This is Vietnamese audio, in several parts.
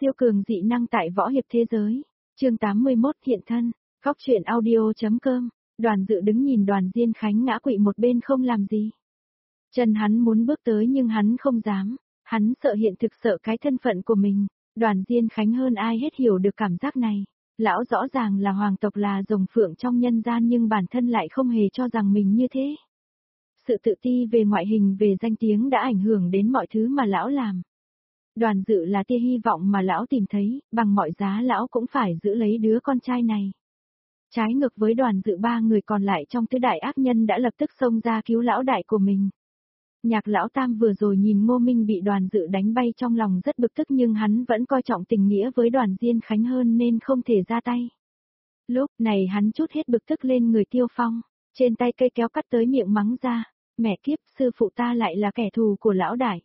Siêu cường dị năng tại võ hiệp thế giới. Chương 81 hiện thân. Góc truyện audio.com. Đoàn Dự đứng nhìn Đoàn Diên Khánh ngã quỵ một bên không làm gì. Chân hắn muốn bước tới nhưng hắn không dám. Hắn sợ hiện thực, sợ cái thân phận của mình. Đoàn Diên Khánh hơn ai hết hiểu được cảm giác này. Lão rõ ràng là hoàng tộc, là rồng phượng trong nhân gian, nhưng bản thân lại không hề cho rằng mình như thế. Sự tự ti về ngoại hình, về danh tiếng đã ảnh hưởng đến mọi thứ mà lão làm. Đoàn Dự là tia hy vọng mà lão tìm thấy, bằng mọi giá lão cũng phải giữ lấy đứa con trai này. Trái ngược với Đoàn Dự, ba người còn lại trong tứ đại ác nhân đã lập tức xông ra cứu lão đại của mình. Nhạc lão tam vừa rồi nhìn Ngô Minh bị Đoàn Dự đánh bay, trong lòng rất bực tức, nhưng hắn vẫn coi trọng tình nghĩa với Đoàn Diên Khánh hơn nên không thể ra tay. Lúc này hắn trút hết bực tức lên người Tiêu Phong, trên tay cây kéo cắt tới miệng mắng ra, mẹ kiếp, sư phụ ta lại là kẻ thù của lão đại.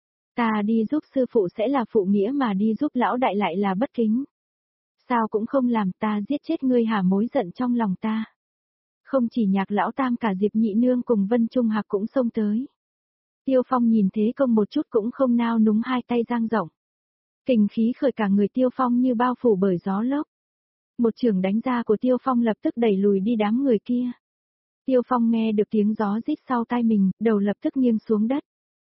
Ta đi giúp sư phụ sẽ là phụ nghĩa, mà đi giúp lão đại lại là bất kính. Sao cũng không làm, ta giết chết ngươi hả? Mối giận trong lòng ta. Không chỉ Nhạc lão tam, cả Diệp Nhị Nương cùng Vân Trung Hạc cũng xông tới. Tiêu Phong nhìn thế công một chút cũng không nao núng, hai tay dang rộng. Kình khí khởi cả người Tiêu Phong như bao phủ bởi gió lốc. Một chưởng đánh ra của Tiêu Phong lập tức đẩy lùi đi đám người kia. Tiêu Phong nghe được tiếng gió rít sau tai mình, đầu lập tức nghiêng xuống đất.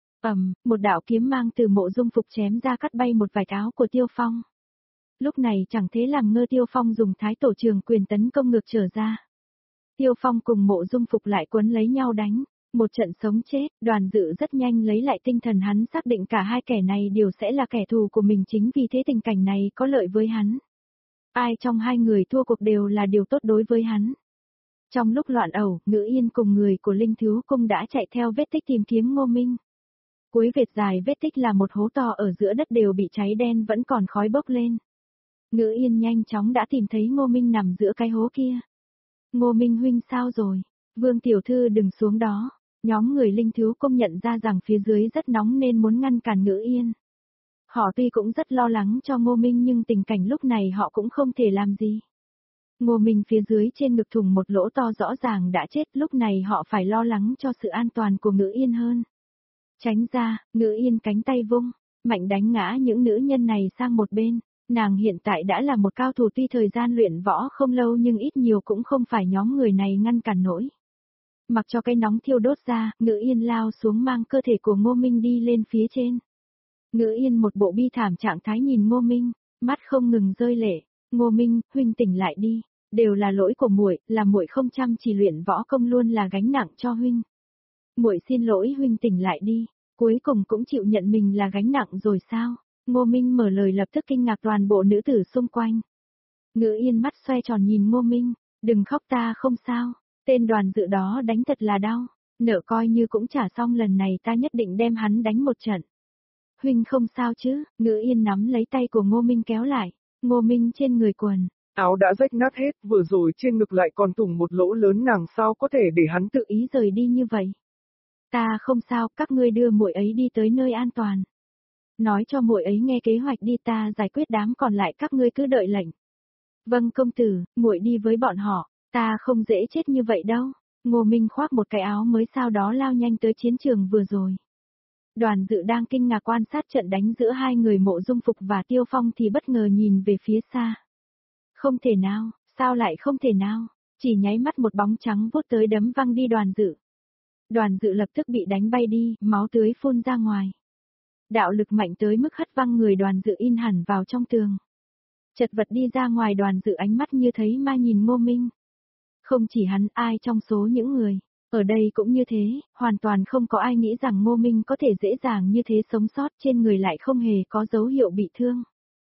Một đạo kiếm mang từ Mộ Dung Phục chém ra, cắt bay một vài áo của Tiêu Phong. Lúc này chẳng thế làm ngơ, Tiêu Phong dùng Thái Tổ Trường Quyền tấn công ngược trở ra. Tiêu Phong cùng Mộ Dung Phục lại quấn lấy nhau đánh, một trận sống chết. Đoàn Dự rất nhanh lấy lại tinh thần, hắn xác định cả hai kẻ này đều sẽ là kẻ thù của mình, chính vì thế tình cảnh này có lợi với hắn. Ai trong hai người thua cuộc đều là điều tốt đối với hắn. Trong lúc loạn ẩu, Ngữ Yên cùng người của Linh Thiếu Cung đã chạy theo vết tích tìm kiếm Ngô Minh. Cuối vệt dài vết tích là một hố to ở giữa đất đều bị cháy đen, vẫn còn khói bốc lên. Ngữ Yên nhanh chóng đã tìm thấy Ngô Minh nằm giữa cái hố kia. Ngô Minh huynh sao rồi? Vương tiểu thư đừng xuống đó. Nhóm người Linh Thiếu Cung nhận ra rằng phía dưới rất nóng nên muốn ngăn cản Ngữ Yên. Họ tuy cũng rất lo lắng cho Ngô Minh, nhưng tình cảnh lúc này họ cũng không thể làm gì. Ngô Minh phía dưới trên ngực thủng một lỗ to, rõ ràng đã chết, lúc này họ phải lo lắng cho sự an toàn của Ngữ Yên hơn. Tránh ra, Ngữ Yên cánh tay vung, mạnh đánh ngã những nữ nhân này sang một bên. Nàng hiện tại đã là một cao thủ, tuy thời gian luyện võ không lâu nhưng ít nhiều cũng không phải nhóm người này ngăn cản nổi. Mặc cho cái nóng thiêu đốt ra, Ngữ Yên lao xuống mang cơ thể của Ngô Minh đi lên phía trên. Ngữ Yên một bộ bi thảm trạng thái nhìn Ngô Minh, mắt không ngừng rơi lệ. Ngô Minh, huynh tỉnh lại đi, đều là lỗi của muội, là muội không chăm chỉ luyện võ công, luôn là gánh nặng cho huynh. Muội xin lỗi huynh, tỉnh lại đi, cuối cùng cũng chịu nhận mình là gánh nặng rồi sao? Ngô Minh mở lời lập tức kinh ngạc toàn bộ nữ tử xung quanh. Ngữ Yên mắt xoay tròn nhìn Ngô Minh, đừng khóc, ta không sao, tên Đoàn Dự đó đánh thật là đau, nợ coi như cũng trả xong, lần này ta nhất định đem hắn đánh một trận. Huynh không sao chứ? Ngữ Yên nắm lấy tay của Ngô Minh kéo lại. Ngô Minh trên người quần áo đã rách nát hết, vừa rồi trên ngực lại còn thủng một lỗ lớn, nàng sao có thể để hắn tự ý rời đi như vậy? Ta không sao, các ngươi đưa muội ấy đi tới nơi an toàn. Nói cho muội ấy nghe kế hoạch đi, ta giải quyết đám còn lại, các ngươi cứ đợi lệnh. Vâng công tử, muội đi với bọn họ, ta không dễ chết như vậy đâu. Ngô Minh khoác một cái áo mới, sau đó lao nhanh tới chiến trường vừa rồi. Đoàn Dự đang kinh ngạc quan sát trận đánh giữa hai người Mộ Dung Phục và Tiêu Phong thì bất ngờ nhìn về phía xa. Không thể nào, sao lại không thể nào? Chỉ nháy mắt một bóng trắng vút tới đấm văng đi Đoàn Dự. Đoàn Dự lập tức bị đánh bay đi, máu tươi phun ra ngoài. Đạo lực mạnh tới mức hất văng người Đoàn Dự in hẳn vào trong tường. Chật vật đi ra ngoài, Đoàn Dự ánh mắt như thấy ma nhìn Ngô Minh. Không chỉ hắn, ai trong số những người ở đây cũng như thế, hoàn toàn không có ai nghĩ rằng Ngô Minh có thể dễ dàng như thế sống sót, trên người lại không hề có dấu hiệu bị thương.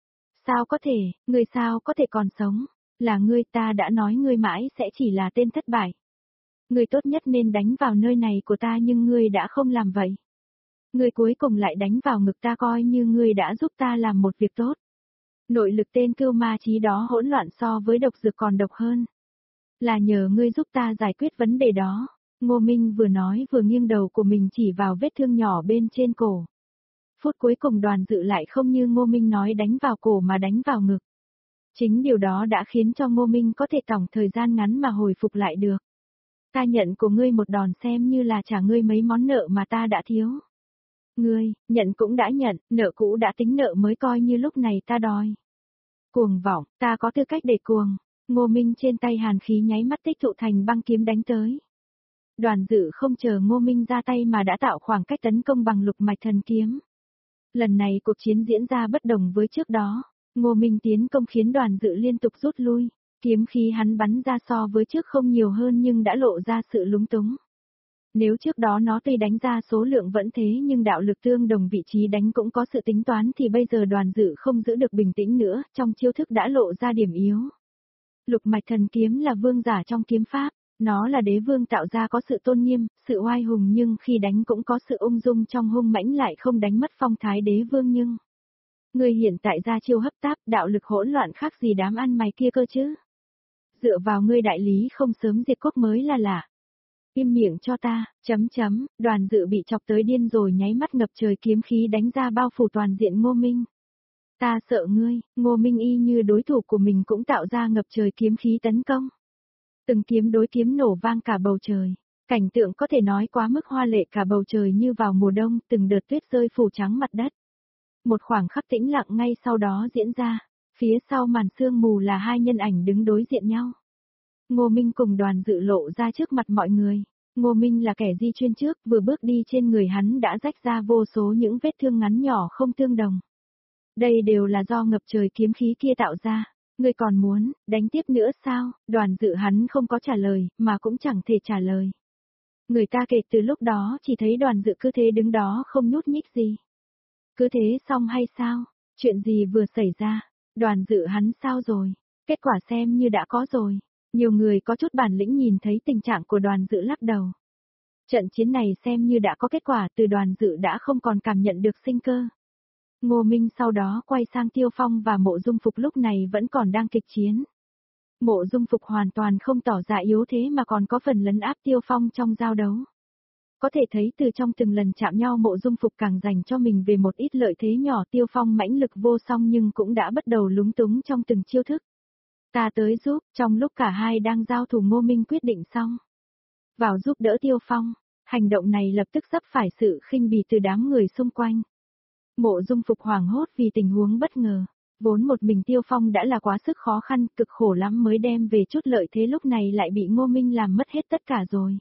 Sao có thể, ngươi sao có thể còn sống? Là ngươi, ta đã nói ngươi mãi sẽ chỉ là tên thất bại. Ngươi tốt nhất nên đánh vào nơi này của ta, nhưng ngươi đã không làm vậy. Ngươi cuối cùng lại đánh vào ngực ta, coi như ngươi đã giúp ta làm một việc tốt. Nội lực tên Cưu Ma Chí đó hỗn loạn so với độc dược còn độc hơn. Là nhờ ngươi giúp ta giải quyết vấn đề đó. Ngô Minh vừa nói vừa nghiêng đầu của mình chỉ vào vết thương nhỏ bên trên cổ. Phút cuối cùng Đoàn Dự lại không như Ngô Minh nói đánh vào cổ mà đánh vào ngực. Chính điều đó đã khiến cho Ngô Minh có thể tổng thời gian ngắn mà hồi phục lại được. Ta nhận của ngươi một đòn xem như là trả ngươi mấy món nợ mà ta đã thiếu. Ngươi, nhận cũng đã nhận, nợ cũ đã tính nợ mới coi như lúc này ta đòi. Cuồng vọng, ta có tư cách để cuồng. Ngô Minh trên tay hàn khí nháy mắt tích tụ thành băng kiếm đánh tới. Đoàn Dự không chờ Ngô Minh ra tay mà đã tạo khoảng cách tấn công bằng lục mạch thần kiếm. Lần này cuộc chiến diễn ra bất đồng với trước đó. Ngô Minh tiến công khiến Đoàn Dự liên tục rút lui. Kiếm khí hắn bắn ra so với trước không nhiều hơn nhưng đã lộ ra sự lúng túng. Nếu trước đó nó tuy đánh ra số lượng vẫn thế nhưng đạo lực tương đồng vị trí đánh cũng có sự tính toán thì bây giờ Đoàn Dự không giữ được bình tĩnh nữa, trong chiêu thức đã lộ ra điểm yếu. Lục mạch thần kiếm là vương giả trong kiếm pháp, nó là đế vương tạo ra có sự tôn nghiêm, sự oai hùng nhưng khi đánh cũng có sự ung dung trong hung mãnh lại không đánh mất phong thái đế vương nhưng. Người hiện tại ra chiêu hấp táp đạo lực hỗn loạn khác gì đám ăn mày kia cơ chứ. Dựa vào ngươi đại lý không sớm diệt quốc mới là lạ. Im miệng cho ta, Đoàn Dự bị chọc tới điên rồi nháy mắt ngập trời kiếm khí đánh ra bao phủ toàn diện Ngô Minh. Ta sợ ngươi, Ngô Minh y như đối thủ của mình cũng tạo ra ngập trời kiếm khí tấn công. Từng kiếm đối kiếm nổ vang cả bầu trời. Cảnh tượng có thể nói quá mức hoa lệ cả bầu trời như vào mùa đông, từng đợt tuyết rơi phủ trắng mặt đất. Một khoảng khắc tĩnh lặng ngay sau đó diễn ra, phía sau màn sương mù là hai nhân ảnh đứng đối diện nhau. Ngô Minh cùng Đoàn Dự lộ ra trước mặt mọi người. Ngô Minh là kẻ di chuyên trước, vừa bước đi trên người hắn đã rách ra vô số những vết thương ngắn nhỏ không tương đồng. Đây đều là do ngập trời kiếm khí kia tạo ra. Ngươi còn muốn, đánh tiếp nữa sao? Đoàn Dự hắn không có trả lời, mà cũng chẳng thể trả lời. Người ta kể từ lúc đó chỉ thấy Đoàn Dự cứ thế đứng đó không nhúc nhích gì. Cứ thế xong hay sao? Chuyện gì vừa xảy ra? Đoàn Dự hắn sao rồi? Kết quả xem như đã có rồi. Nhiều người có chút bản lĩnh nhìn thấy tình trạng của Đoàn Dự lắc đầu. Trận chiến này xem như đã có kết quả, từ Đoàn Dự đã không còn cảm nhận được sinh cơ. Ngô Minh sau đó quay sang Tiêu Phong và Mộ Dung Phục lúc này vẫn còn đang kịch chiến. Mộ Dung Phục hoàn toàn không tỏ ra yếu thế mà còn có phần lấn áp Tiêu Phong trong giao đấu. Có thể thấy từ trong từng lần chạm nhau Mộ Dung Phục càng dành cho mình về một ít lợi thế nhỏ. Tiêu Phong mãnh lực vô song nhưng cũng đã bắt đầu lúng túng trong từng chiêu thức. Ta tới giúp, trong lúc cả hai đang giao thủ Ngô Minh quyết định xong. Vào giúp đỡ Tiêu Phong, hành động này lập tức sắp phải sự khinh bỉ từ đám người xung quanh. Mộ Dung Phục hoảng hốt vì tình huống bất ngờ, vốn một mình Tiêu Phong đã là quá sức khó khăn, cực khổ lắm mới đem về chút lợi thế lúc này lại bị Ngô Minh làm mất hết tất cả rồi.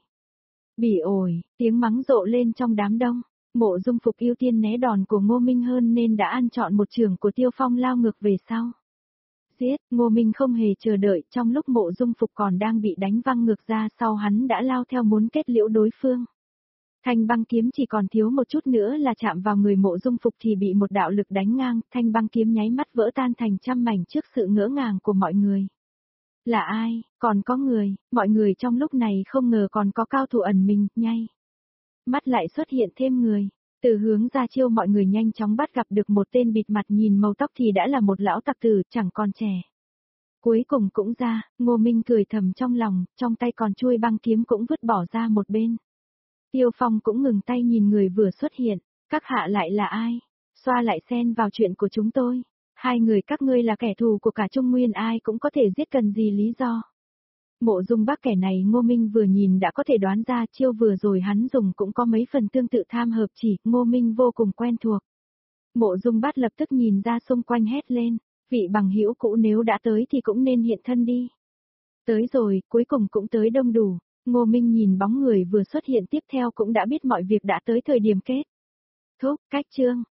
Bỉ ổi, tiếng mắng rộ lên trong đám đông, Mộ Dung Phục ưu tiên né đòn của Ngô Minh hơn nên đã ăn trọn một chưởng của Tiêu Phong lao ngược về sau. Giết, Ngô Minh không hề chờ đợi, trong lúc Mộ Dung Phục còn đang bị đánh văng ngược ra sau hắn đã lao theo muốn kết liễu đối phương. Thanh băng kiếm chỉ còn thiếu một chút nữa là chạm vào người Mộ Dung Phục thì bị một đạo lực đánh ngang, thanh băng kiếm nháy mắt vỡ tan thành trăm mảnh trước sự ngỡ ngàng của mọi người. Là ai, còn có người, mọi người trong lúc này không ngờ còn có cao thủ ẩn mình, nhay. Mắt lại xuất hiện thêm người, từ hướng ra chiêu mọi người nhanh chóng bắt gặp được một tên bịt mặt nhìn màu tóc thì đã là một lão tặc tử chẳng còn trẻ. Cuối cùng cũng ra, Ngô Minh cười thầm trong lòng, trong tay còn chuôi băng kiếm cũng vứt bỏ ra một bên. Tiêu Phong cũng ngừng tay nhìn người vừa xuất hiện, các hạ lại là ai? Xoa lại xen vào chuyện của chúng tôi. Hai người các ngươi là kẻ thù của cả Trung Nguyên ai cũng có thể giết cần gì lý do. Mộ Dung Bắc kẻ này Ngô Minh vừa nhìn đã có thể đoán ra chiêu vừa rồi hắn dùng cũng có mấy phần tương tự tham hợp chỉ, Ngô Minh vô cùng quen thuộc. Mộ Dung Bắc lập tức nhìn ra xung quanh hét lên, vị bằng hữu cũ nếu đã tới thì cũng nên hiện thân đi. Tới rồi, cuối cùng cũng tới đông đủ. Ngô Minh nhìn bóng người vừa xuất hiện tiếp theo cũng đã biết mọi việc đã tới thời điểm kết. Thúc, cách chương.